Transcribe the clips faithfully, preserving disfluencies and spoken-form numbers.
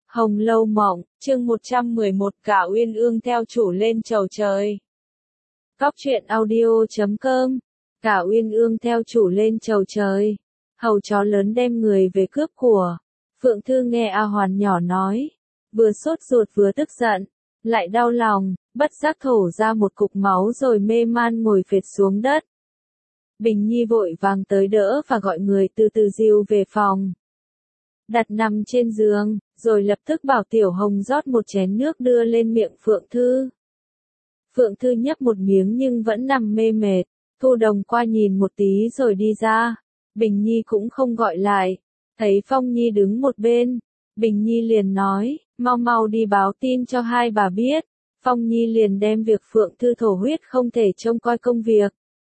Hồng Lâu Mộng, chương một trăm mười một cả Uyên Ương theo chủ lên chầu trời. Cóc truyện audio chấm com. Cả Uyên Ương theo chủ lên chầu trời. Hầu chó lớn đem người về cướp của. Phượng Thư nghe A Hoàn nhỏ nói. Vừa sốt ruột vừa tức giận. Lại đau lòng, bất giác thổ ra một cục máu rồi mê man ngồi phệt xuống đất. Bình Nhi vội vàng tới đỡ và gọi người từ từ dìu về phòng. Đặt nằm trên giường, rồi lập tức bảo Tiểu Hồng rót một chén nước đưa lên miệng Phượng Thư. Phượng Thư nhấp một miếng nhưng vẫn nằm mê mệt, Thu Đồng qua nhìn một tí rồi đi ra. Bình Nhi cũng không gọi lại, thấy Phong Nhi đứng một bên, Bình Nhi liền nói, mau mau đi báo tin cho hai bà biết. Phong Nhi liền đem việc Phượng Thư thổ huyết không thể trông coi công việc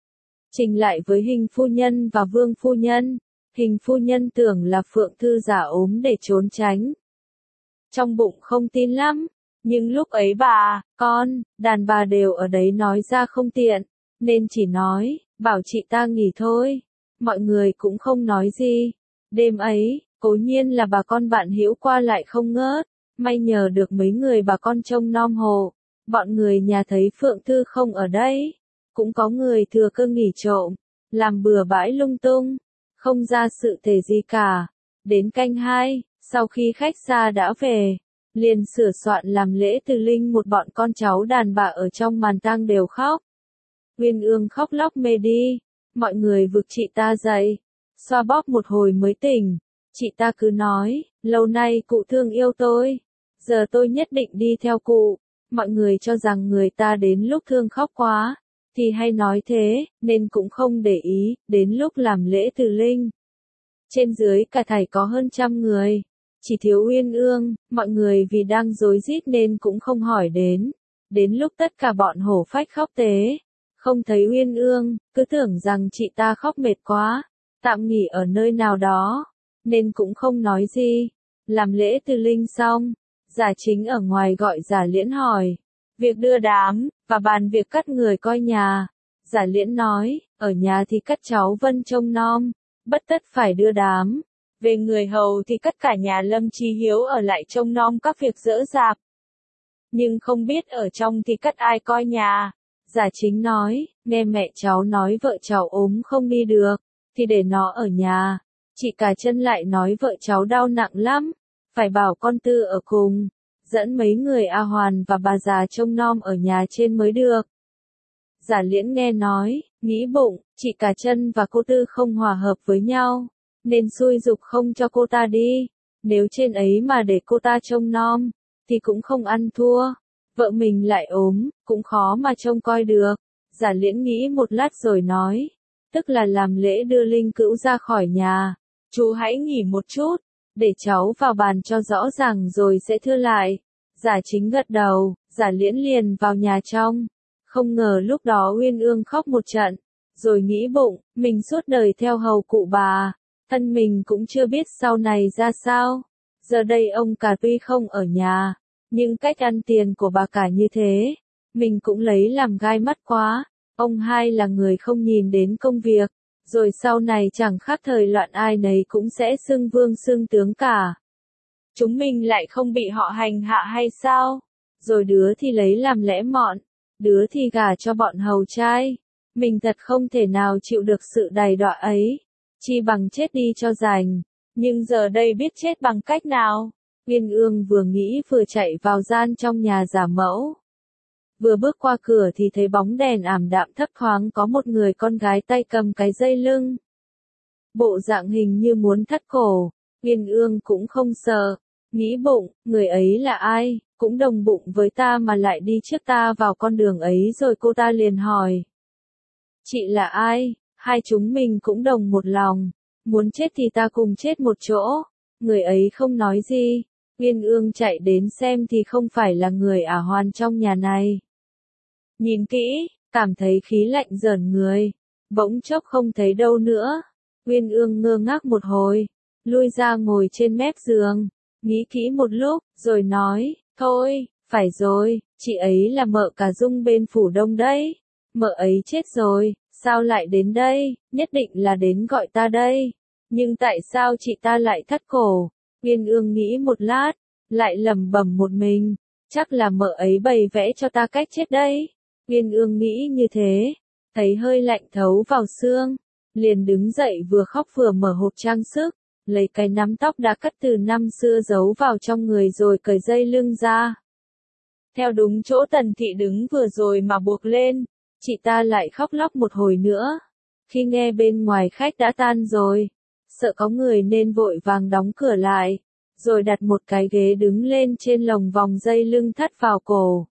trình lại với Hình phu nhân và Vương phu nhân. Hình phu nhân tưởng là Phượng Thư giả ốm để trốn tránh. Trong bụng không tin lắm, nhưng lúc ấy bà, con, đàn bà đều ở đấy nói ra không tiện, nên chỉ nói, bảo chị ta nghỉ thôi. Mọi người cũng không nói gì. Đêm ấy, cố nhiên là bà con bạn hữu qua lại không ngớt, may nhờ được mấy người bà con trông nom hộ. Bọn người nhà thấy Phượng Thư không ở đây, cũng có người thừa cơ nghỉ trộm, làm bừa bãi lung tung. Không ra sự thể gì cả. Đến canh hai, sau khi khách xa đã về, liền sửa soạn làm lễ từ linh, một bọn con cháu đàn bà ở trong màn tang đều khóc. Uyên Ương khóc lóc mê đi, mọi người vực chị ta dậy, xoa bóp một hồi mới tỉnh. Chị ta cứ nói, lâu nay cụ thương yêu tôi, giờ tôi nhất định đi theo cụ. Mọi người cho rằng người ta đến lúc thương khóc quá thì hay nói thế, nên cũng không để ý. Đến lúc làm lễ từ linh, trên dưới cả thảy có hơn trăm người, chỉ thiếu Uyên Ương. Mọi người vì đang rối rít nên cũng không hỏi đến. Đến lúc tất cả bọn hổ phách khóc tế, không thấy Uyên Ương, cứ tưởng rằng chị ta khóc mệt quá, tạm nghỉ ở nơi nào đó, nên cũng không nói gì. Làm lễ từ linh xong, Giả Chính ở ngoài gọi Giả Liễn hỏi việc đưa đám, và bàn việc cắt người coi nhà. Giả Liễn nói, ở nhà thì cắt cháu Vân trông nom, bất tất phải đưa đám. Về người hầu thì cắt cả nhà Lâm Chí Hiếu ở lại trông nom các việc dỡ dạp. Nhưng không biết ở trong thì cắt ai coi nhà. Giả Chính nói, nghe mẹ cháu nói vợ cháu ốm không đi được, thì để nó ở nhà. Chị Cả Chân lại nói vợ cháu đau nặng lắm, phải bảo con Tư ở cùng, dẫn mấy người A Hoàn và bà già trông nom ở nhà trên mới được. Giả Liễn nghe nói, nghĩ bụng, chị Cả Chân và cô Tư không hòa hợp với nhau, nên xui giục không cho cô ta đi. Nếu trên ấy mà để cô ta trông nom, thì cũng không ăn thua. Vợ mình lại ốm, cũng khó mà trông coi được. Giả Liễn nghĩ một lát rồi nói, tức là làm lễ đưa linh cữu ra khỏi nhà. Chú hãy nghỉ một chút, để cháu vào bàn cho rõ ràng rồi sẽ thưa lại. Giả Chính gật đầu, Giả Liễn liền vào nhà trong. Không ngờ lúc đó Uyên Ương khóc một trận, rồi nghĩ bụng, mình suốt đời theo hầu cụ bà, thân mình cũng chưa biết sau này ra sao. Giờ đây ông cả tuy không ở nhà, nhưng cách ăn tiền của bà cả như thế, mình cũng lấy làm gai mắt quá. Ông hai là người không nhìn đến công việc, rồi sau này chẳng khác thời loạn ai nấy cũng sẽ xưng vương xưng tướng cả. Chúng mình lại không bị họ hành hạ hay sao? Rồi đứa thì lấy làm lẽ mọn, đứa thì gả cho bọn hầu trai. Mình thật không thể nào chịu được sự đày đọa ấy, chi bằng chết đi cho rành. Nhưng giờ đây biết chết bằng cách nào? Uyên Ương vừa nghĩ vừa chạy vào gian trong nhà giả mẫu. Vừa bước qua cửa thì thấy bóng đèn ảm đạm thấp thoáng có một người con gái tay cầm cái dây lưng. Bộ dạng hình như muốn thắt cổ. Uyên Ương cũng không sợ, nghĩ bụng, người ấy là ai, cũng đồng bụng với ta mà lại đi trước ta vào con đường ấy. Rồi cô ta liền hỏi, chị là ai? Hai chúng mình cũng đồng một lòng, muốn chết thì ta cùng chết một chỗ. Người ấy không nói gì. Uyên Ương chạy đến xem thì không phải là người ả hoàn trong nhà này. Nhìn kỹ, cảm thấy khí lạnh rờn người, bỗng chốc không thấy đâu nữa. Uyên Ương ngơ ngác một hồi, lui ra ngồi trên mép giường, nghĩ kỹ một lúc, rồi nói, thôi, phải rồi, chị ấy là mợ cả Dung bên phủ Đông đấy. Mợ ấy chết rồi, sao lại đến đây? Nhất định là đến gọi ta đây. Nhưng tại sao chị ta lại thắt cổ? Uyên Ương nghĩ một lát, lại lẩm bẩm một mình, chắc là mợ ấy bày vẽ cho ta cách chết đây. Uyên Ương nghĩ như thế, thấy hơi lạnh thấu vào xương, liền đứng dậy vừa khóc vừa mở hộp trang sức, lấy cái nắm tóc đã cắt từ năm xưa giấu vào trong người rồi cởi dây lưng ra. Theo đúng chỗ Tần Thị đứng vừa rồi mà buộc lên, chị ta lại khóc lóc một hồi nữa. Khi nghe bên ngoài khách đã tan rồi, sợ có người nên vội vàng đóng cửa lại, rồi đặt một cái ghế đứng lên trên lồng vòng dây lưng thắt vào cổ.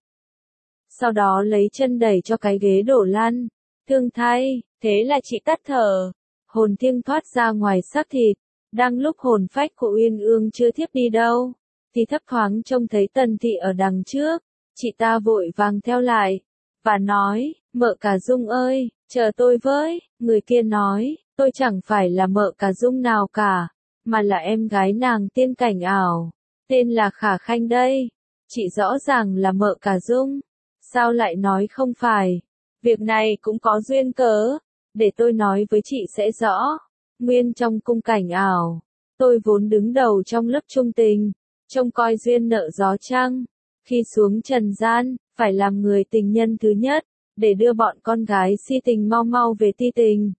Sau đó lấy chân đẩy cho cái ghế đổ lăn. Thương thay, thế là chị tắt thở, hồn thiêng thoát ra ngoài xác thịt. Đang lúc hồn phách của Uyên Ương chưa thiếp đi đâu, thì thấp thoáng trông thấy Tần Thị ở đằng trước. Chị ta vội vàng theo lại, và nói, mợ cả Dung ơi, chờ tôi với. Người kia nói, tôi chẳng phải là mợ cả Dung nào cả, mà là em gái nàng tiên cảnh ảo, tên là Khả Khanh đây. Chị rõ ràng là mợ cả Dung, sao lại nói không phải? Việc này cũng có duyên cớ, để tôi nói với chị sẽ rõ. Nguyên trong cung cảnh ảo, tôi vốn đứng đầu trong lớp trung tình, trông coi duyên nợ gió trăng. Khi xuống trần gian, phải làm người tình nhân thứ nhất, để đưa bọn con gái si tình mau mau về ti tình.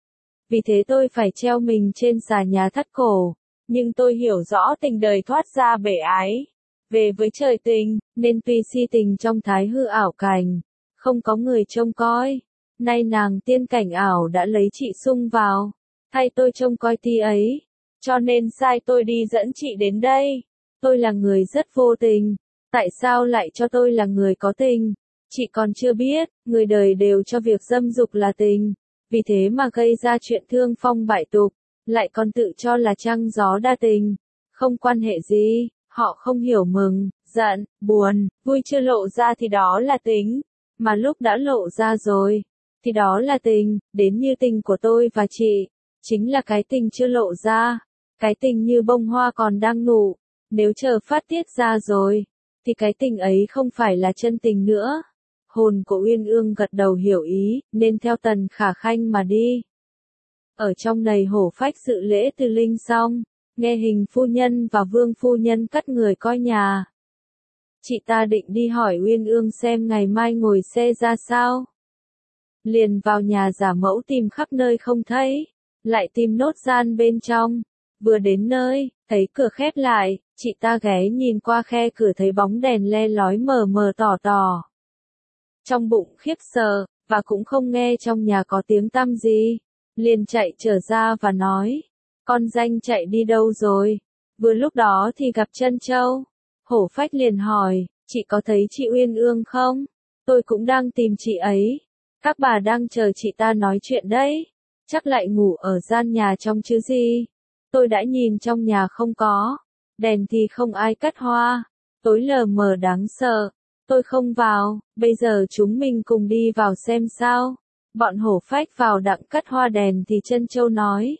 Vì thế tôi phải treo mình trên xà nhà thắt cổ, nhưng tôi hiểu rõ tình đời thoát ra bể ái, về với trời tình, nên tuy si tình trong thái hư ảo cảnh, không có người trông coi. Nay nàng tiên cảnh ảo đã lấy chị sung vào, thay tôi trông coi ti ấy, cho nên sai tôi đi dẫn chị đến đây. Tôi là người rất vô tình, tại sao lại cho tôi là người có tình? Chị còn chưa biết, người đời đều cho việc dâm dục là tình, vì thế mà gây ra chuyện thương phong bại tục, lại còn tự cho là trăng gió đa tình. Không quan hệ gì, họ không hiểu mừng, giận, buồn, vui chưa lộ ra thì đó là tính, mà lúc đã lộ ra rồi, thì đó là tình. Đến như tình của tôi và chị, chính là cái tình chưa lộ ra, cái tình như bông hoa còn đang nụ, nếu chờ phát tiết ra rồi, thì cái tình ấy không phải là chân tình nữa. Hồn của Uyên Ương gật đầu hiểu ý, nên theo Tần Khả Khanh mà đi. Ở trong nầy hổ phách dự lễ từ linh xong, nghe Hình phu nhân và Vương phu nhân cắt người coi nhà. Chị ta định đi hỏi Uyên Ương xem ngày mai ngồi xe ra sao. Liền vào nhà giả mẫu tìm khắp nơi không thấy, lại tìm nốt gian bên trong. Vừa đến nơi, thấy cửa khép lại, chị ta ghé nhìn qua khe cửa thấy bóng đèn le lói mờ mờ tỏ tỏ. Trong bụng khiếp sợ, và cũng không nghe trong nhà có tiếng tăm gì, liền chạy trở ra và nói, con danh chạy đi đâu rồi? Vừa lúc đó thì gặp Trân Châu. Hổ phách liền hỏi, chị có thấy chị Uyên Ương không? Tôi cũng đang tìm chị ấy. Các bà đang chờ chị ta nói chuyện đấy. Chắc lại ngủ ở gian nhà trong chứ gì? Tôi đã nhìn trong nhà không có, đèn thì không ai cắt hoa, tối lờ mờ đáng sợ. Tôi không vào, bây giờ chúng mình cùng đi vào xem sao. Bọn hổ phách vào đặng cắt hoa đèn thì Trân Châu nói,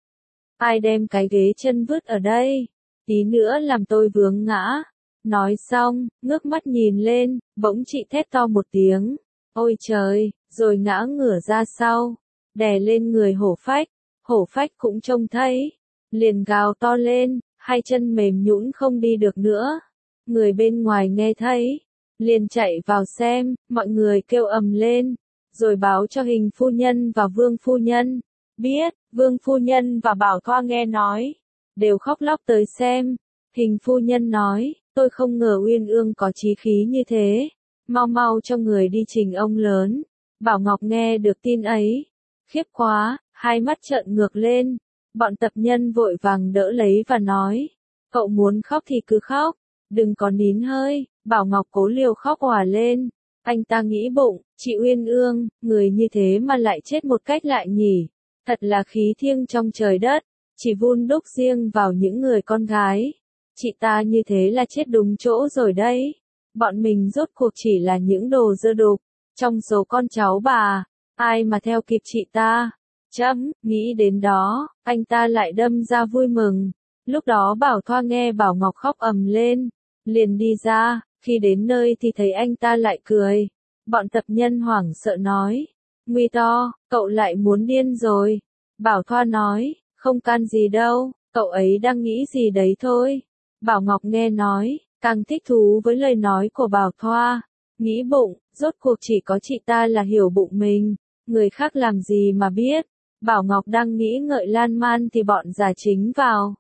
ai đem cái ghế chân vứt ở đây, tí nữa làm tôi vướng ngã. Nói xong, ngước mắt nhìn lên, bỗng chị thét to một tiếng, ôi trời, rồi ngã ngửa ra sau, đè lên người hổ phách. Hổ phách cũng trông thấy, liền gào to lên, hai chân mềm nhũn không đi được nữa. Người bên ngoài nghe thấy, liền chạy vào xem, mọi người kêu ầm lên, rồi báo cho Hình phu nhân và Vương phu nhân. Biết, Vương phu nhân và Bảo Thoa nghe nói, đều khóc lóc tới xem. Hình phu nhân nói, tôi không ngờ Uyên Ương có chí khí như thế, mau mau cho người đi trình ông lớn. Bảo Ngọc nghe được tin ấy, khiếp quá, hai mắt trợn ngược lên. Bọn tập nhân vội vàng đỡ lấy và nói, cậu muốn khóc thì cứ khóc, đừng có nín hơi. Bảo Ngọc cố liều khóc òa lên. Anh ta nghĩ bụng, chị Uyên Ương, người như thế mà lại chết một cách lạ nhỉ. Thật là khí thiêng trong trời đất, chỉ vun đúc riêng vào những người con gái. Chị ta như thế là chết đúng chỗ rồi đấy. Bọn mình rốt cuộc chỉ là những đồ dơ đục. Trong số con cháu bà, ai mà theo kịp chị ta? Chấm, nghĩ đến đó, anh ta lại đâm ra vui mừng. Lúc đó Bảo Thoa nghe Bảo Ngọc khóc ầm lên, liền đi ra. Khi đến nơi thì thấy anh ta lại cười. Bọn tập nhân hoảng sợ nói, nguy to, cậu lại muốn điên rồi. Bảo Thoa nói, không can gì đâu, cậu ấy đang nghĩ gì đấy thôi. Bảo Ngọc nghe nói, càng thích thú với lời nói của Bảo Thoa, nghĩ bụng, rốt cuộc chỉ có chị ta là hiểu bụng mình, người khác làm gì mà biết. Bảo Ngọc đang nghĩ ngợi lan man thì bọn Giả Chính vào.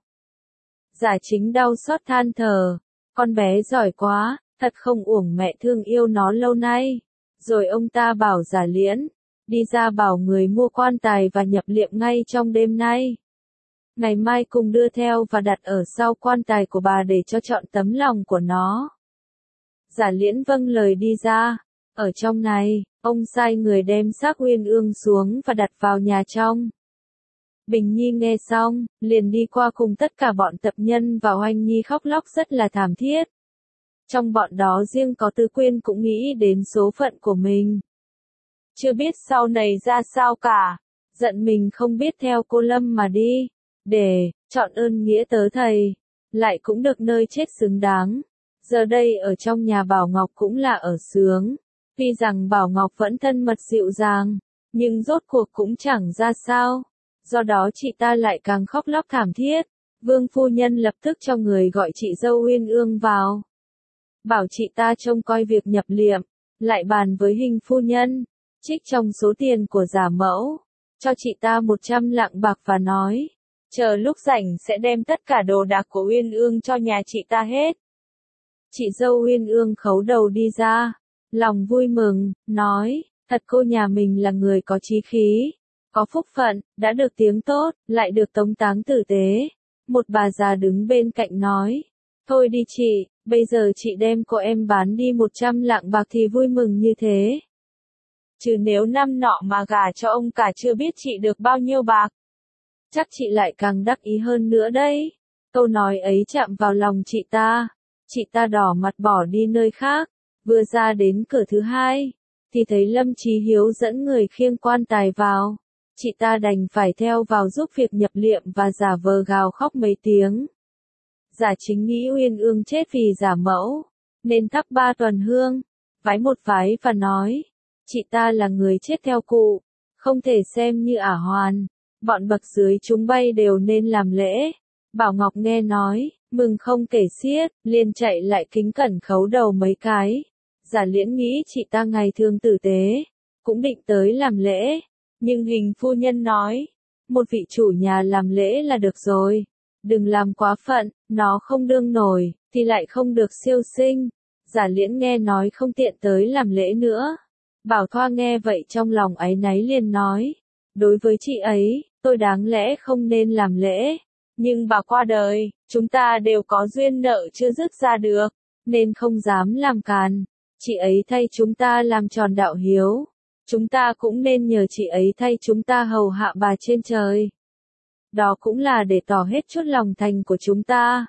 Giả Chính đau xót than thở, con bé giỏi quá, thật không uổng mẹ thương yêu nó lâu nay. Rồi ông ta bảo Giả Liễn, đi ra bảo người mua quan tài và nhập liệm ngay trong đêm nay. Ngày mai cùng đưa theo và đặt ở sau quan tài của bà để cho chọn tấm lòng của nó. Giả Liễn vâng lời đi ra. Ở trong này, ông sai người đem xác Uyên Ương xuống và đặt vào nhà trong. Bình Nhi nghe xong, liền đi qua cùng tất cả bọn tập nhân và Oanh Nhi khóc lóc rất là thảm thiết. Trong bọn đó riêng có Tư Quyên cũng nghĩ đến số phận của mình. Chưa biết sau này ra sao cả, giận mình không biết theo cô Lâm mà đi, để, chọn ơn nghĩa tớ thầy, lại cũng được nơi chết xứng đáng. Giờ đây ở trong nhà Bảo Ngọc cũng là ở sướng, tuy rằng Bảo Ngọc vẫn thân mật dịu dàng, nhưng rốt cuộc cũng chẳng ra sao, do đó chị ta lại càng khóc lóc thảm thiết. Vương phu nhân lập tức cho người gọi chị dâu Uyên Ương vào. Bảo chị ta trông coi việc nhập liệm, lại bàn với Hình phu nhân, trích trong số tiền của giả mẫu, cho chị ta một trăm lạng bạc và nói, chờ lúc rảnh sẽ đem tất cả đồ đạc của Uyên Ương cho nhà chị ta hết. Chị dâu Uyên Ương khấu đầu đi ra, lòng vui mừng, nói, thật cô nhà mình là người có chí khí, có phúc phận, đã được tiếng tốt, lại được tống táng tử tế. Một bà già đứng bên cạnh nói, thôi đi chị, bây giờ chị đem cô em bán đi một trăm lạng bạc thì vui mừng như thế. Chứ nếu năm nọ mà gả cho ông cả chưa biết chị được bao nhiêu bạc, chắc chị lại càng đắc ý hơn nữa đấy. Câu nói ấy chạm vào lòng chị ta, chị ta đỏ mặt bỏ đi nơi khác, vừa ra đến cửa thứ hai, thì thấy Lâm Chí Hiếu dẫn người khiêng quan tài vào. Chị ta đành phải theo vào giúp việc nhập liệm và giả vờ gào khóc mấy tiếng. Giả Chính nghĩ Uyên Ương chết vì giả mẫu, nên thắp ba tuần hương, vái một vái và nói, chị ta là người chết theo cụ, không thể xem như ả hoàn, bọn bậc dưới chúng bay đều nên làm lễ. Bảo Ngọc nghe nói, mừng không kể xiết, liền chạy lại kính cẩn khấu đầu mấy cái. Giả Liễn nghĩ chị ta ngày thường tử tế, cũng định tới làm lễ. Nhưng Hình phu nhân nói, một vị chủ nhà làm lễ là được rồi, đừng làm quá phận, nó không đương nổi, thì lại không được siêu sinh. Giả Liễn nghe nói không tiện tới làm lễ nữa. Bảo Thoa nghe vậy trong lòng áy náy liền nói, đối với chị ấy, tôi đáng lẽ không nên làm lễ, nhưng bà qua đời, chúng ta đều có duyên nợ chưa dứt ra được, nên không dám làm càn. Chị ấy thay chúng ta làm tròn đạo hiếu. Chúng ta cũng nên nhờ chị ấy thay chúng ta hầu hạ bà trên trời. Đó cũng là để tỏ hết chút lòng thành của chúng ta.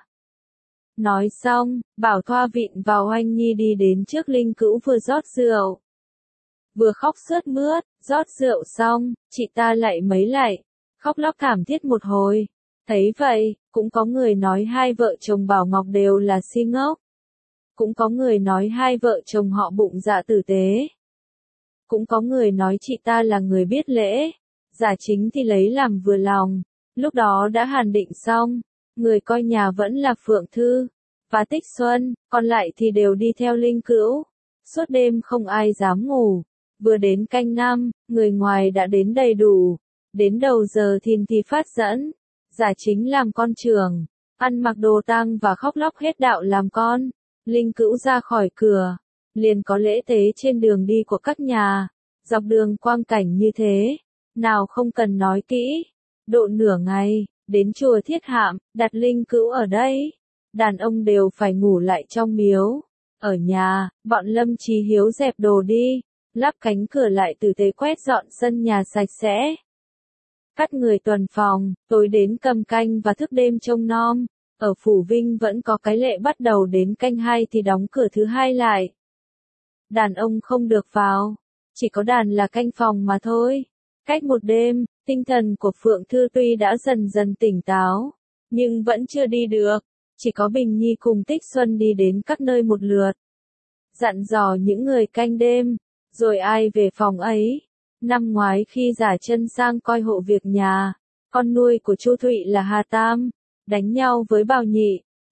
Nói xong, Bảo Thoa vịn vào Oanh Nhi đi đến trước linh cữu vừa rót rượu. Vừa khóc sướt mướt, rót rượu xong, chị ta lại mấy lại, khóc lóc thảm thiết một hồi. Thấy vậy, cũng có người nói hai vợ chồng Bảo Ngọc đều là si ngốc. Cũng có người nói hai vợ chồng họ bụng dạ tử tế. Cũng có người nói chị ta là người biết lễ. Giả Chính thì lấy làm vừa lòng. Lúc đó đã hàn định xong, người coi nhà vẫn là Phượng Thư và Tích Xuân, còn lại thì đều đi theo linh cữu. Suốt đêm không ai dám ngủ. Vừa đến canh năm, người ngoài đã đến đầy đủ. Đến đầu giờ thìn thì phát dẫn. Giả Chính làm con trưởng, ăn mặc đồ tang và khóc lóc hết đạo làm con. Linh cữu ra khỏi cửa, liền có lễ tế trên đường đi của các nhà. Dọc đường quang cảnh như thế, nào không cần nói kỹ. Độ nửa ngày, đến chùa Thiết Hạm, đặt linh cữu ở đây. Đàn ông đều phải ngủ lại trong miếu. Ở nhà, bọn Lâm Chí Hiếu dẹp đồ đi, lắp cánh cửa lại tử tế quét dọn sân nhà sạch sẽ. Cắt người tuần phòng, tối đến cầm canh và thức đêm trông nom. Ở Phủ Vinh vẫn có cái lệ bắt đầu đến canh hai thì đóng cửa thứ hai lại. Đàn ông không được vào, chỉ có đàn là canh phòng mà thôi. Cách một đêm, tinh thần của Phượng Thư tuy đã dần dần tỉnh táo, nhưng vẫn chưa đi được. Chỉ có Bình Nhi cùng Tích Xuân đi đến các nơi một lượt. Dặn dò những người canh đêm, rồi ai về phòng ấy. Năm ngoái khi Giả Chân sang coi hộ việc nhà, con nuôi của Chu Thụy là Hà Tam, đánh nhau với Bảo Nhị,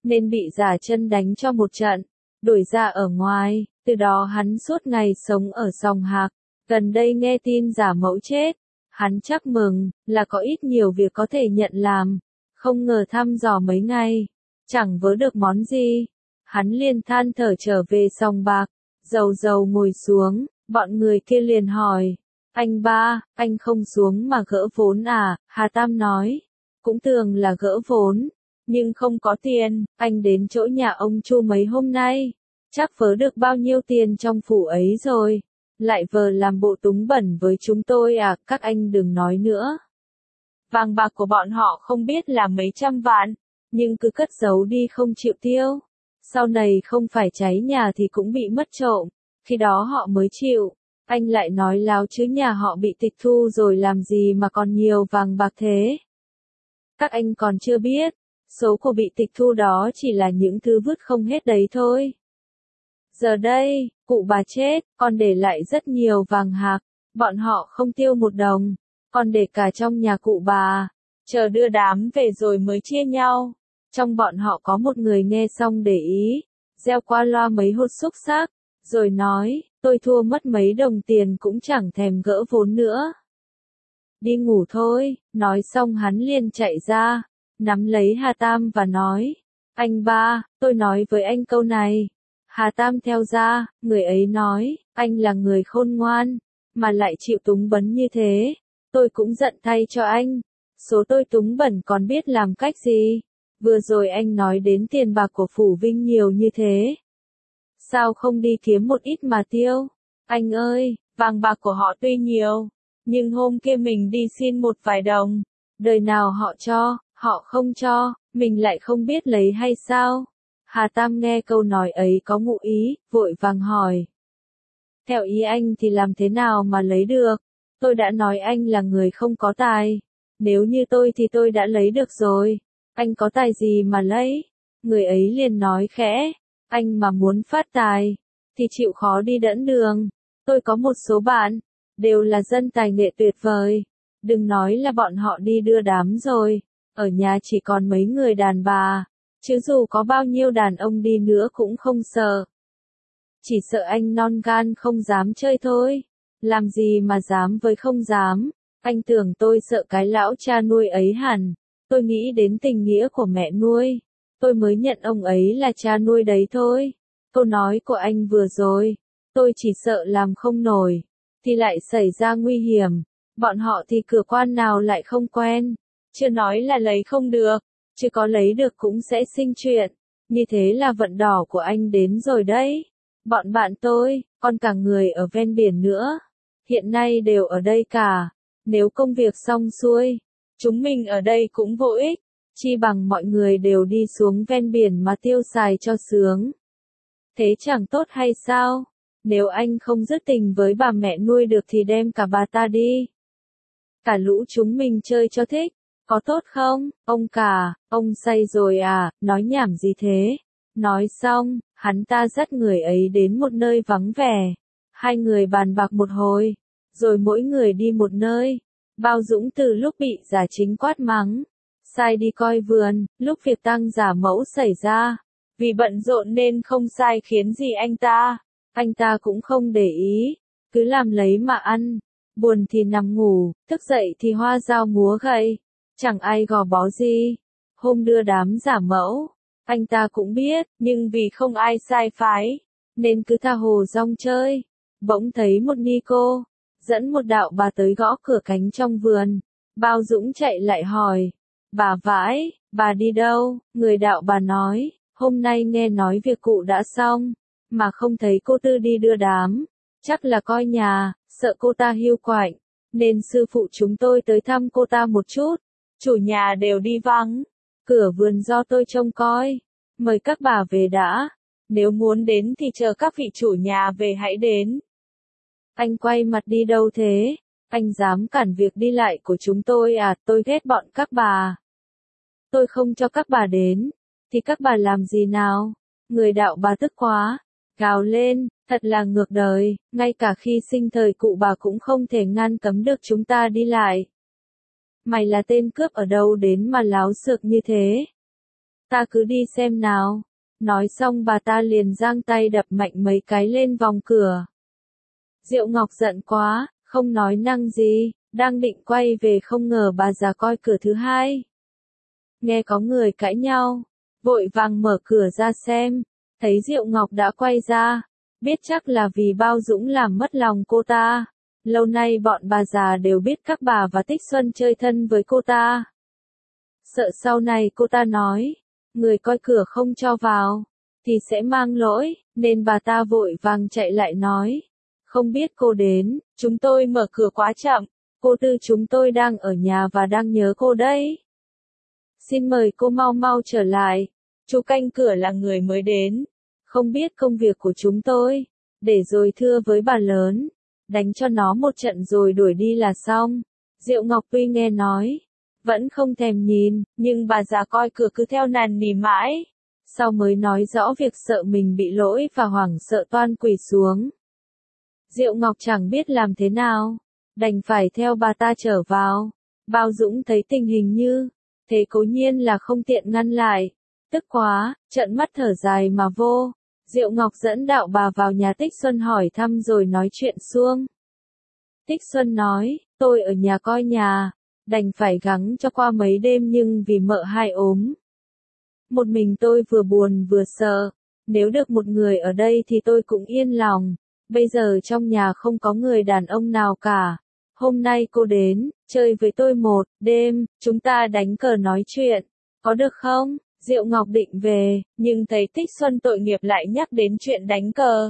nên bị giả chân đánh cho một trận, đuổi ra ở ngoài, từ đó hắn suốt ngày sống ở Sòng Hạc. Gần đây nghe tin giả mẫu chết, hắn chắc mừng, là có ít nhiều việc có thể nhận làm, không ngờ thăm dò mấy ngày, chẳng vớ được món gì. Hắn liền than thở trở về Sòng Bạc, dầu dầu ngồi xuống, bọn người kia liền hỏi, anh ba, anh không xuống mà gỡ vốn à? Hà Tam nói, cũng tưởng là gỡ vốn, nhưng không có tiền. Anh đến chỗ nhà ông Chu mấy hôm nay, chắc vớ được bao nhiêu tiền trong phủ ấy rồi, lại vờ làm bộ túng bẩn với chúng tôi à? Các anh đừng nói nữa. Vàng bạc của bọn họ không biết là mấy trăm vạn, nhưng cứ cất giấu đi không chịu tiêu. Sau này không phải cháy nhà thì cũng bị mất trộm, khi đó họ mới chịu. Anh lại nói láo chứ nhà họ bị tịch thu rồi làm gì mà còn nhiều vàng bạc thế. Các anh còn chưa biết, số của bị tịch thu đó chỉ là những thứ vứt không hết đấy thôi. Giờ đây, cụ bà chết, còn để lại rất nhiều vàng hạc, bọn họ không tiêu một đồng, còn để cả trong nhà cụ bà, chờ đưa đám về rồi mới chia nhau. Trong bọn họ có một người nghe xong để ý, gieo qua loa mấy hột xúc xác, rồi nói, tôi thua mất mấy đồng tiền cũng chẳng thèm gỡ vốn nữa. Đi ngủ thôi, nói xong hắn liền chạy ra, nắm lấy Hà Tam và nói, anh ba, tôi nói với anh câu này. Hà Tam theo ra, người ấy nói, anh là người khôn ngoan, mà lại chịu túng bấn như thế, tôi cũng giận thay cho anh, số tôi túng bẩn còn biết làm cách gì. Vừa rồi anh nói đến tiền bạc của Phủ Vinh nhiều như thế, sao không đi kiếm một ít mà tiêu? Anh ơi, vàng bạc của họ tuy nhiều, nhưng hôm kia mình đi xin một vài đồng, đời nào họ cho, họ không cho, mình lại không biết lấy hay sao? Hà Tam nghe câu nói ấy có ngụ ý, vội vàng hỏi. Theo ý anh thì làm thế nào mà lấy được? Tôi đã nói anh là người không có tài, nếu như tôi thì tôi đã lấy được rồi. Anh có tài gì mà lấy? Người ấy liền nói khẽ, anh mà muốn phát tài, thì chịu khó đi đẫn đường. Tôi có một số bạn, đều là dân tài nghệ tuyệt vời. Đừng nói là bọn họ đi đưa đám rồi, ở nhà chỉ còn mấy người đàn bà, chứ dù có bao nhiêu đàn ông đi nữa cũng không sợ. Chỉ sợ anh non gan không dám chơi thôi. Làm gì mà dám với không dám, anh tưởng tôi sợ cái lão cha nuôi ấy hẳn. Tôi nghĩ đến tình nghĩa của mẹ nuôi, tôi mới nhận ông ấy là cha nuôi đấy thôi. Câu nói của anh vừa rồi, tôi chỉ sợ làm không nổi, thì lại xảy ra nguy hiểm. Bọn họ thì cửa quan nào lại không quen, chưa nói là lấy không được, chứ có lấy được cũng sẽ sinh chuyện. Như thế là vận đỏ của anh đến rồi đấy. Bọn bạn tôi, còn cả người ở ven biển nữa, hiện nay đều ở đây cả. Nếu công việc xong xuôi, chúng mình ở đây cũng vô ích, chi bằng mọi người đều đi xuống ven biển mà tiêu xài cho sướng. Thế chẳng tốt hay sao? Nếu anh không dứt tình với bà mẹ nuôi được thì đem cả bà ta đi. Cả lũ chúng mình chơi cho thích, có tốt không? Ông cả, ông say rồi à, nói nhảm gì thế? Nói xong, hắn ta dắt người ấy đến một nơi vắng vẻ. Hai người bàn bạc một hồi, rồi mỗi người đi một nơi. Bao Dũng từ lúc bị giả chính quát mắng, sai đi coi vườn, lúc việc tăng giả mẫu xảy ra, vì bận rộn nên không sai khiến gì anh ta, anh ta cũng không để ý, cứ làm lấy mà ăn, buồn thì nằm ngủ, thức dậy thì hoa dao múa gậy, chẳng ai gò bó gì. Hôm đưa đám giả mẫu, anh ta cũng biết, nhưng vì không ai sai phái, nên cứ tha hồ rong chơi. Bỗng thấy một ni cô dẫn một đạo bà tới gõ cửa cánh trong vườn. Bao Dũng chạy lại hỏi, bà vãi, bà đi đâu? Người đạo bà nói, hôm nay nghe nói việc cụ đã xong, mà không thấy cô Tư đi đưa đám, chắc là coi nhà, sợ cô ta hiu quạnh, nên sư phụ chúng tôi tới thăm cô ta một chút. Chủ nhà đều đi vắng, cửa vườn do tôi trông coi, mời các bà về đã, nếu muốn đến thì chờ các vị chủ nhà về hãy đến. Anh quay mặt đi đâu thế? Anh dám cản việc đi lại của chúng tôi à? Tôi ghét bọn các bà. Tôi không cho các bà đến, thì các bà làm gì nào? Người đạo bà tức quá, gào lên, thật là ngược đời, ngay cả khi sinh thời cụ bà cũng không thể ngăn cấm được chúng ta đi lại. Mày là tên cướp ở đâu đến mà láo xược như thế? Ta cứ đi xem nào. Nói xong bà ta liền giang tay đập mạnh mấy cái lên vòng cửa. Diệu Ngọc giận quá, không nói năng gì, đang định quay về không ngờ bà già coi cửa thứ hai. Nghe có người cãi nhau, vội vàng mở cửa ra xem, thấy Diệu Ngọc đã quay ra, biết chắc là vì Bao Dũng làm mất lòng cô ta. Lâu nay bọn bà già đều biết các bà và Tích Xuân chơi thân với cô ta. Sợ sau này cô ta nói, người coi cửa không cho vào, thì sẽ mang lỗi, nên bà ta vội vàng chạy lại nói. Không biết cô đến, chúng tôi mở cửa quá chậm, cô Tư chúng tôi đang ở nhà và đang nhớ cô đấy. Xin mời cô mau mau trở lại, chú canh cửa là người mới đến, không biết công việc của chúng tôi, để rồi thưa với bà lớn, đánh cho nó một trận rồi đuổi đi là xong. Diệu Ngọc tuy nghe nói, vẫn không thèm nhìn, nhưng bà già coi cửa cứ theo nàn nỉ mãi, sau mới nói rõ việc sợ mình bị lỗi và hoảng sợ toan quỳ xuống. Diệu Ngọc chẳng biết làm thế nào, đành phải theo bà ta trở vào. Bao Dũng thấy tình hình như thế cố nhiên là không tiện ngăn lại, tức quá, trợn mắt thở dài mà vô. Diệu Ngọc dẫn đạo bà vào nhà Tích Xuân hỏi thăm rồi nói chuyện suông. Tích Xuân nói, tôi ở nhà coi nhà, đành phải gắng cho qua mấy đêm nhưng vì mợ hai ốm. Một mình tôi vừa buồn vừa sợ, nếu được một người ở đây thì tôi cũng yên lòng, bây giờ trong nhà không có người đàn ông nào cả. Hôm nay cô đến, chơi với tôi một đêm, chúng ta đánh cờ nói chuyện, có được không? Diệu Ngọc định về, nhưng thấy Tích Xuân tội nghiệp lại nhắc đến chuyện đánh cờ.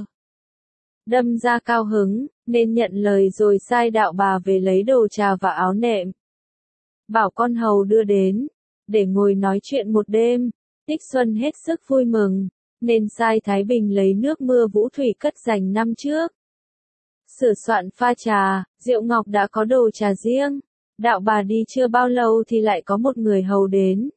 Đâm ra cao hứng, nên nhận lời rồi sai đạo bà về lấy đồ trà và áo nệm. Bảo con hầu đưa đến, để ngồi nói chuyện một đêm. Tích Xuân hết sức vui mừng, nên sai Thái Bình lấy nước mưa vũ thủy cất dành năm trước. Sửa soạn pha trà, Diệu Ngọc đã có đồ trà riêng. Đạo bà đi chưa bao lâu thì lại có một người hầu đến.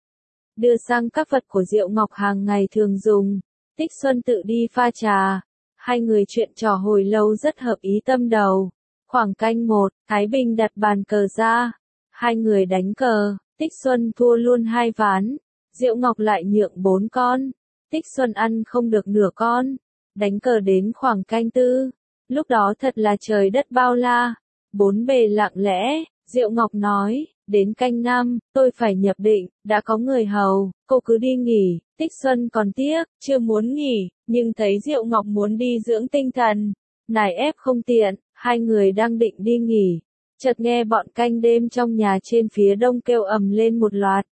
Đưa sang các vật của Diệu Ngọc hàng ngày thường dùng. Tích Xuân tự đi pha trà. Hai người chuyện trò hồi lâu rất hợp ý tâm đầu. Khoảng canh một, Thái Bình đặt bàn cờ ra. Hai người đánh cờ, Tích Xuân thua luôn hai ván. Diệu Ngọc lại nhượng bốn con. Tích Xuân ăn không được nửa con. Đánh cờ đến khoảng canh tư. Lúc đó thật là trời đất bao la. Bốn bề lặng lẽ. Diệu Ngọc nói, đến canh năm, tôi phải nhập định, đã có người hầu, cô cứ đi nghỉ. Tích Xuân còn tiếc, chưa muốn nghỉ, nhưng thấy Diệu Ngọc muốn đi dưỡng tinh thần. Nài ép không tiện, hai người đang định đi nghỉ. Chợt nghe bọn canh đêm trong nhà trên phía đông kêu ầm lên một loạt.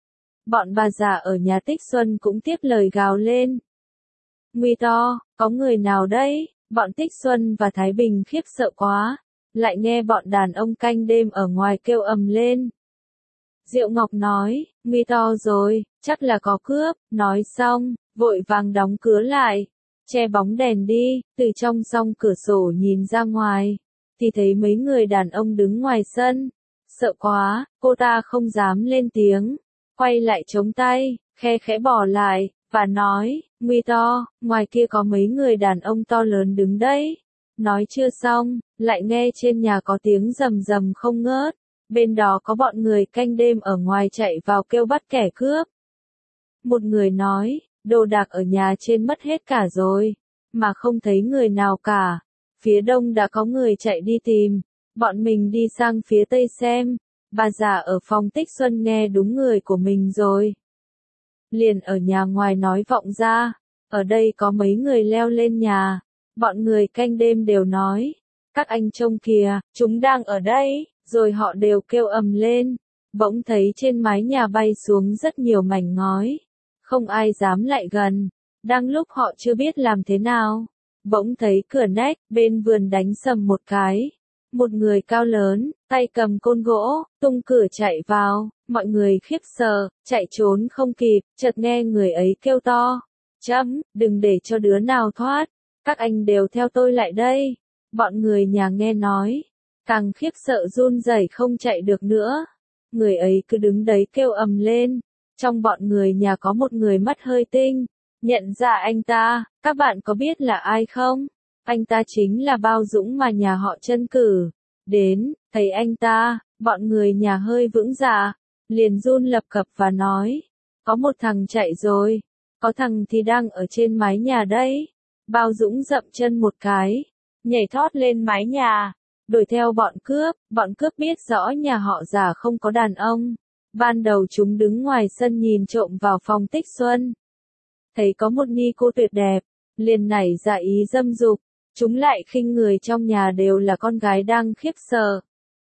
Bọn bà già ở nhà Tích Xuân cũng tiếp lời gào lên. Nguy to, có người nào đấy? Bọn Tích Xuân và Thái Bình khiếp sợ quá, lại nghe bọn đàn ông canh đêm ở ngoài kêu ầm lên. Diệu Ngọc nói, nguy to rồi, chắc là có cướp. Nói xong, vội vàng đóng cửa lại, che bóng đèn đi, từ trong song cửa sổ nhìn ra ngoài, thì thấy mấy người đàn ông đứng ngoài sân. Sợ quá, cô ta không dám lên tiếng, quay lại chống tay, khe khẽ bỏ lại, và nói, nguy to, ngoài kia có mấy người đàn ông to lớn đứng đấy. Nói chưa xong, lại nghe trên nhà có tiếng rầm rầm không ngớt, bên đó có bọn người canh đêm ở ngoài chạy vào kêu bắt kẻ cướp. Một người nói, đồ đạc ở nhà trên mất hết cả rồi, mà không thấy người nào cả. Phía đông đã có người chạy đi tìm, bọn mình đi sang phía tây xem. Bà già ở phòng Tích Xuân nghe đúng người của mình rồi. Liền ở nhà ngoài nói vọng ra, ở đây có mấy người leo lên nhà. Bọn người canh đêm đều nói, các anh trông kìa, chúng đang ở đây, rồi họ đều kêu ầm lên. Bỗng thấy trên mái nhà bay xuống rất nhiều mảnh ngói, không ai dám lại gần. Đang lúc họ chưa biết làm thế nào, bỗng thấy cửa nách bên vườn đánh sầm một cái. Một người cao lớn, tay cầm côn gỗ, tung cửa chạy vào, mọi người khiếp sợ, chạy trốn không kịp, chợt nghe người ấy kêu to, chấm, đừng để cho đứa nào thoát, các anh đều theo tôi lại đây. Bọn người nhà nghe nói, càng khiếp sợ run rẩy không chạy được nữa. Người ấy cứ đứng đấy kêu ầm lên, trong bọn người nhà có một người mắt hơi tinh, nhận ra anh ta, các bạn có biết là ai không? Anh ta chính là Bao Dũng mà nhà họ Chân cử. Đến, thấy anh ta, bọn người nhà hơi vững dạ, liền run lập cập và nói, có một thằng chạy rồi, có thằng thì đang ở trên mái nhà đấy. Bao Dũng dậm chân một cái, nhảy thoát lên mái nhà, đuổi theo bọn cướp. Bọn cướp biết rõ nhà họ Giả không có đàn ông. Ban đầu chúng đứng ngoài sân nhìn trộm vào phòng Tích Xuân. Thấy có một ni cô tuyệt đẹp, liền nảy ra ý dâm dục. Chúng lại khinh người trong nhà đều là con gái đang khiếp sợ,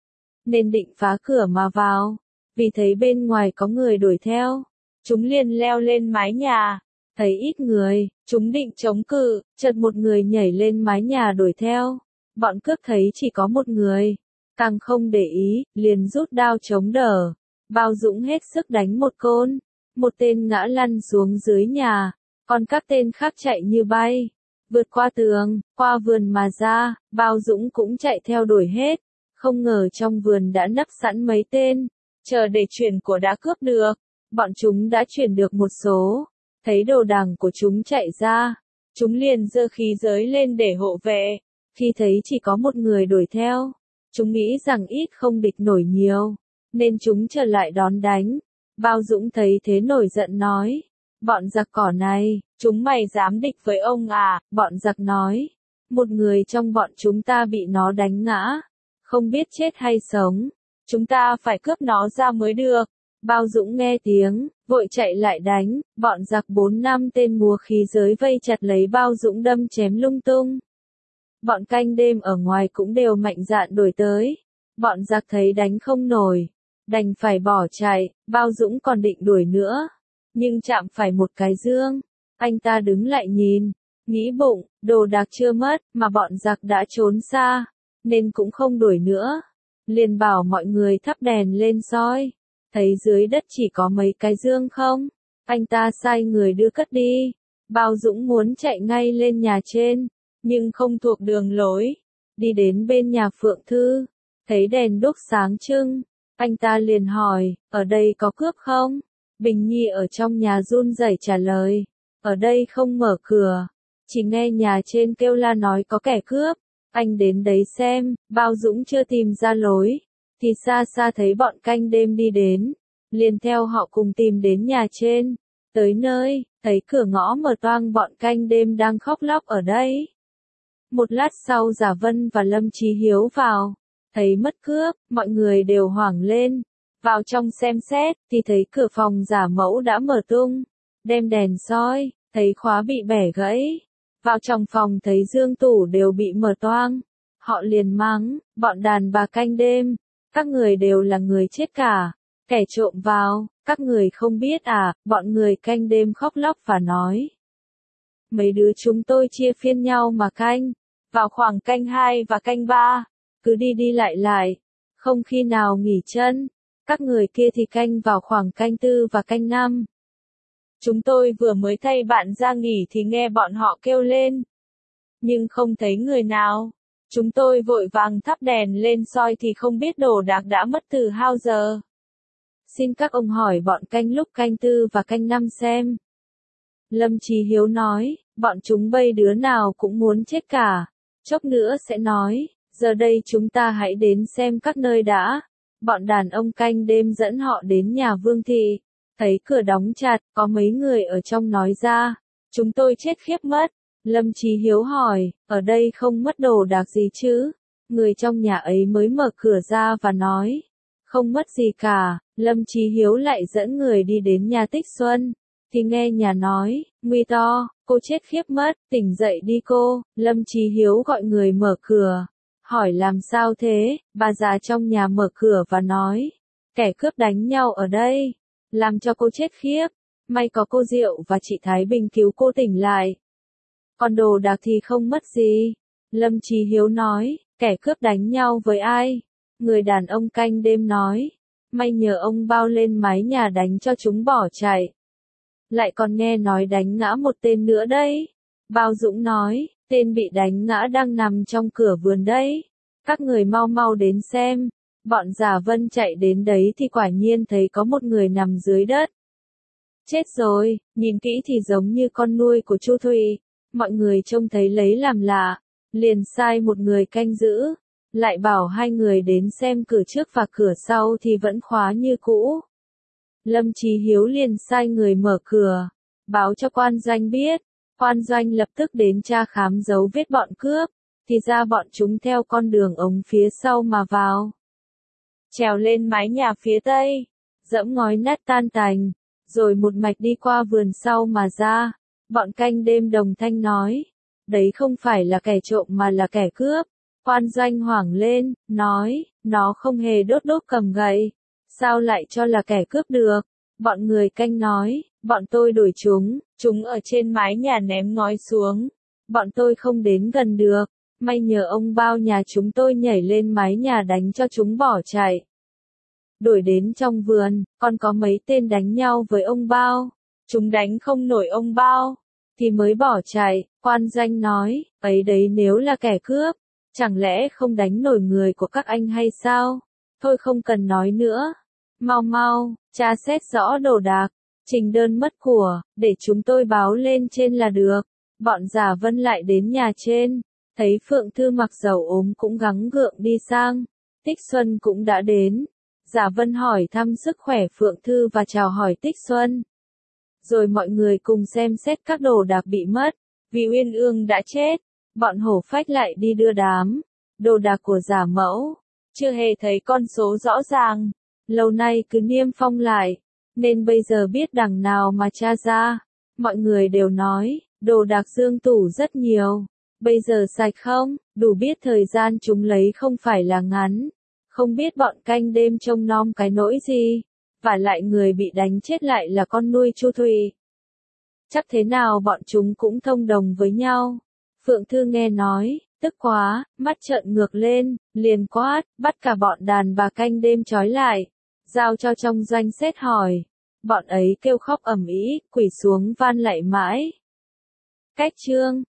nên định phá cửa mà vào. Vì thấy bên ngoài có người đuổi theo, chúng liền leo lên mái nhà. Thấy ít người, chúng định chống cự, chợt một người nhảy lên mái nhà đuổi theo. Bọn cướp thấy chỉ có một người, càng không để ý, liền rút đao chống đỡ. Bao Dũng hết sức đánh một côn, một tên ngã lăn xuống dưới nhà, còn các tên khác chạy như bay, vượt qua tường, qua vườn mà ra. Bao Dũng cũng chạy theo đuổi hết, không ngờ trong vườn đã nấp sẵn mấy tên, chờ để chuyển của đã cướp được. Bọn chúng đã chuyển được một số, thấy đồ đằng của chúng chạy ra, chúng liền giơ khí giới lên để hộ vệ. Khi thấy chỉ có một người đuổi theo, chúng nghĩ rằng ít không địch nổi nhiều, nên chúng trở lại đón đánh. Bao Dũng thấy thế nổi giận nói, bọn giặc cỏ này, chúng mày dám địch với ông à? Bọn giặc nói, một người trong bọn chúng ta bị nó đánh ngã, không biết chết hay sống, chúng ta phải cướp nó ra mới được. Bao Dũng nghe tiếng, vội chạy lại đánh. Bọn giặc bốn năm tên múa khí giới vây chặt lấy Bao Dũng đâm chém lung tung. Bọn canh đêm ở ngoài cũng đều mạnh dạn đuổi tới. Bọn giặc thấy đánh không nổi, đành phải bỏ chạy. Bao Dũng còn định đuổi nữa, nhưng chạm phải một cái dương. Anh ta đứng lại nhìn, nghĩ bụng, đồ đạc chưa mất, mà bọn giặc đã trốn xa, nên cũng không đuổi nữa. Liền bảo mọi người thắp đèn lên soi. Thấy dưới đất chỉ có mấy cái dương không, anh ta sai người đưa cất đi. Bao Dũng muốn chạy ngay lên nhà trên, nhưng không thuộc đường lối. Đi đến bên nhà Phượng Thư, thấy đèn đuốc sáng trưng, anh ta liền hỏi, ở đây có cướp không? Bình Nhi ở trong nhà run rẩy trả lời, ở đây không mở cửa, chỉ nghe nhà trên kêu la nói có kẻ cướp. Anh đến đấy xem. Bao Dũng chưa tìm ra lối, thì xa xa thấy bọn canh đêm đi đến, liền theo họ cùng tìm đến nhà trên. Tới nơi, thấy cửa ngõ mở toang, bọn canh đêm đang khóc lóc ở đây. Một lát sau Giả Vân và Lâm Chí Hiếu vào, thấy mất cướp, mọi người đều hoảng lên. Vào trong xem xét, thì thấy cửa phòng Giả Mẫu đã mở tung, đem đèn soi, thấy khóa bị bẻ gãy. Vào trong phòng thấy dương tủ đều bị mở toang. Họ liền mắng, bọn đàn bà canh đêm, các người đều là người chết cả, kẻ trộm vào, các người không biết à? Bọn người canh đêm khóc lóc và nói, mấy đứa chúng tôi chia phiên nhau mà canh, vào khoảng canh hai và canh ba, cứ đi đi lại lại, không khi nào nghỉ chân. Các người kia thì canh vào khoảng canh tư và canh năm. Chúng tôi vừa mới thay bạn ra nghỉ thì nghe bọn họ kêu lên, nhưng không thấy người nào. Chúng tôi vội vàng thắp đèn lên soi thì không biết đồ đạc đã mất từ bao giờ. Xin các ông hỏi bọn canh lúc canh tư và canh năm xem. Lâm Chí Hiếu nói, bọn chúng bây đứa nào cũng muốn chết cả. Chốc nữa sẽ nói, giờ đây chúng ta hãy đến xem các nơi đã. Bọn đàn ông canh đêm dẫn họ đến nhà Vương Thị. Thấy cửa đóng chặt, có mấy người ở trong nói ra, chúng tôi chết khiếp mất. Lâm Chí Hiếu hỏi, ở đây không mất đồ đạc gì chứ? Người trong nhà ấy mới mở cửa ra và nói, không mất gì cả. Lâm Chí Hiếu lại dẫn người đi đến nhà Tích Xuân, thì nghe nhà nói, nguy to, cô chết khiếp mất, tỉnh dậy đi cô. Lâm Chí Hiếu gọi người mở cửa, hỏi làm sao thế? Bà già trong nhà mở cửa và nói, kẻ cướp đánh nhau ở đây, làm cho cô chết khiếp. May có cô Diệu và chị Thái Bình cứu cô tỉnh lại. Còn đồ đạc thì không mất gì. Lâm Chí Hiếu nói, kẻ cướp đánh nhau với ai? Người đàn ông canh đêm nói, may nhờ ông bao lên mái nhà đánh cho chúng bỏ chạy. Lại còn nghe nói đánh ngã một tên nữa đấy. Bao Dũng nói, tên bị đánh ngã đang nằm trong cửa vườn đấy. Các người mau mau đến xem. Bọn Giả Vân chạy đến đấy thì quả nhiên thấy có một người nằm dưới đất. Chết rồi, nhìn kỹ thì giống như con nuôi của Chu Thủy. Mọi người trông thấy lấy làm lạ, liền sai một người canh giữ, lại bảo hai người đến xem cửa trước và cửa sau thì vẫn khóa như cũ. Lâm Chí Hiếu liền sai người mở cửa, báo cho quan doanh biết. Quan doanh lập tức đến tra khám dấu vết bọn cướp, thì ra bọn chúng theo con đường ống phía sau mà vào. Trèo lên mái nhà phía tây, dẫm ngói nát tan tành, rồi một mạch đi qua vườn sau mà ra. Bọn canh đêm đồng thanh nói, đấy không phải là kẻ trộm mà là kẻ cướp. Quan doanh hoảng lên, nói, nó không hề đốt đốt cầm gậy, sao lại cho là kẻ cướp được. Bọn người canh nói, bọn tôi đuổi chúng, chúng ở trên mái nhà ném ngói xuống. Bọn tôi không đến gần được, may nhờ ông bao nhà chúng tôi nhảy lên mái nhà đánh cho chúng bỏ chạy. Đuổi đến trong vườn, còn có mấy tên đánh nhau với ông bao. Chúng đánh không nổi ông bao, thì mới bỏ chạy. Quan doanh nói, ấy đấy nếu là kẻ cướp, chẳng lẽ không đánh nổi người của các anh hay sao? Thôi không cần nói nữa. Mau mau, tra xét rõ đồ đạc, trình đơn mất của, để chúng tôi báo lên trên là được. Bọn Giả Vân lại đến nhà trên, thấy Phượng Thư mặc dầu ốm cũng gắng gượng đi sang. Tích Xuân cũng đã đến. Giả Vân hỏi thăm sức khỏe Phượng Thư và chào hỏi Tích Xuân. Rồi mọi người cùng xem xét các đồ đạc bị mất. Vì Uyên Ương đã chết, bọn Hổ Phách lại đi đưa đám đồ đạc của Giả Mẫu. Chưa hề thấy con số rõ ràng, lâu nay cứ niêm phong lại, nên bây giờ biết đằng nào mà tra ra. Mọi người đều nói, đồ đạc Dương tủ rất nhiều, bây giờ sạch không, đủ biết thời gian chúng lấy không phải là ngắn. Không biết bọn canh đêm trông nom cái nỗi gì, và lại người bị đánh chết lại là con nuôi Chu Thủy. Chắc thế nào bọn chúng cũng thông đồng với nhau. Phượng Thư nghe nói, tức quá, mắt trợn ngược lên, liền quát, bắt cả bọn đàn bà canh đêm trói lại, giao cho trong doanh xét hỏi. Bọn ấy kêu khóc ầm ĩ, quỳ xuống van lạy mãi. Cách chương